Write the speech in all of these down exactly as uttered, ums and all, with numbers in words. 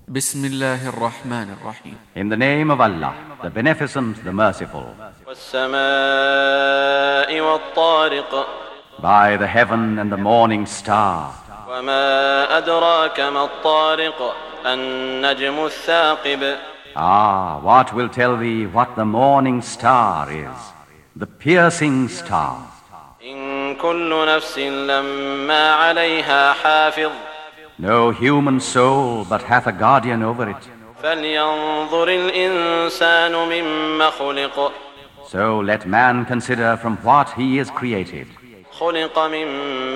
Bismillahir Rahmanir Rahim. In the name of Allah, the Beneficent, the Merciful. وَالسَّمَاءِ وَالطَّارِقِ. By the heaven and the morning star. وَمَا أَدْرَاكَ مَا الطَّارِقُ النَّجْمُ الثَّاقِبُ. Ah, what will tell thee what the morning star is? The piercing star. إِن كُلُّ نَفْسٍ لَمَّا عَلَيْهَا حَافِظٌ. No human soul but hath a guardian over it. فَلْيَنظُرِ الْإِنسَانُ مِمَّ خُلِقَ. So let man consider from what he is created. خُلِقَ مِن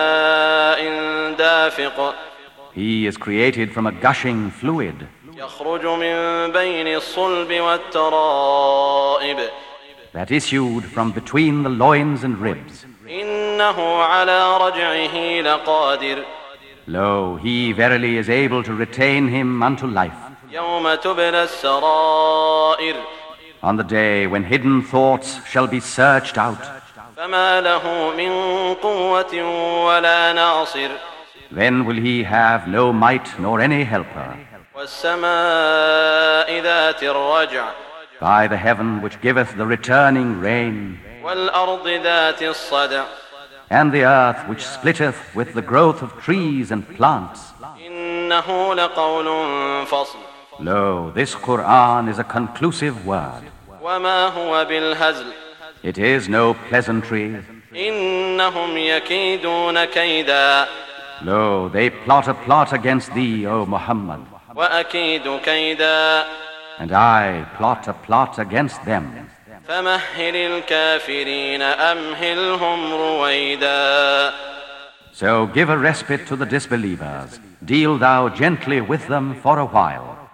مَّاءٍ دَافِقٍ. He is created from a gushing fluid يَخْرُجُ مِن بَيْنِ الصُّلْبِ وَالتَّرَائِبِ. that issued from between the loins and ribs. إِنَّهُ عَلَى رَجْعِهِ لَقَادِرٌ. Lo, he verily is able to retain him unto life. يَوْمَ تُبْلَى السَّرَائِرُ. On the day when hidden thoughts shall be searched out, فَمَا لَهُ مِن قُوَّةٍ وَلَا نَاصِرٍ. then will he have no might nor any helper. وَالسَّمَاءِ ذَاتِ الرَّجْعِ. By the heaven which giveth the returning rain, وَالْأَرْضِ ذَاتِ الصَّدْعِ. and the earth which splitteth with the growth of trees and plants. إِنَّهُ لَقَوْلٌ فَصْلٌ. Lo, this Qur'an is a conclusive word. وَمَا هُوَ بِالْهَزْلِ. It is no pleasantry. إِنَّهُمْ يَكِيدُونَ كَيْدًا. Lo, they plot a plot against thee, O Muhammad, وَأَكِيدُ كَيْدًا. and I plot a plot against them. فَمَهِّلِ الْكَافِرِينَ أَمْهِلْهُمْ رُوَيْدًا. So give a respite to the disbelievers. Deal thou gently with them for a while.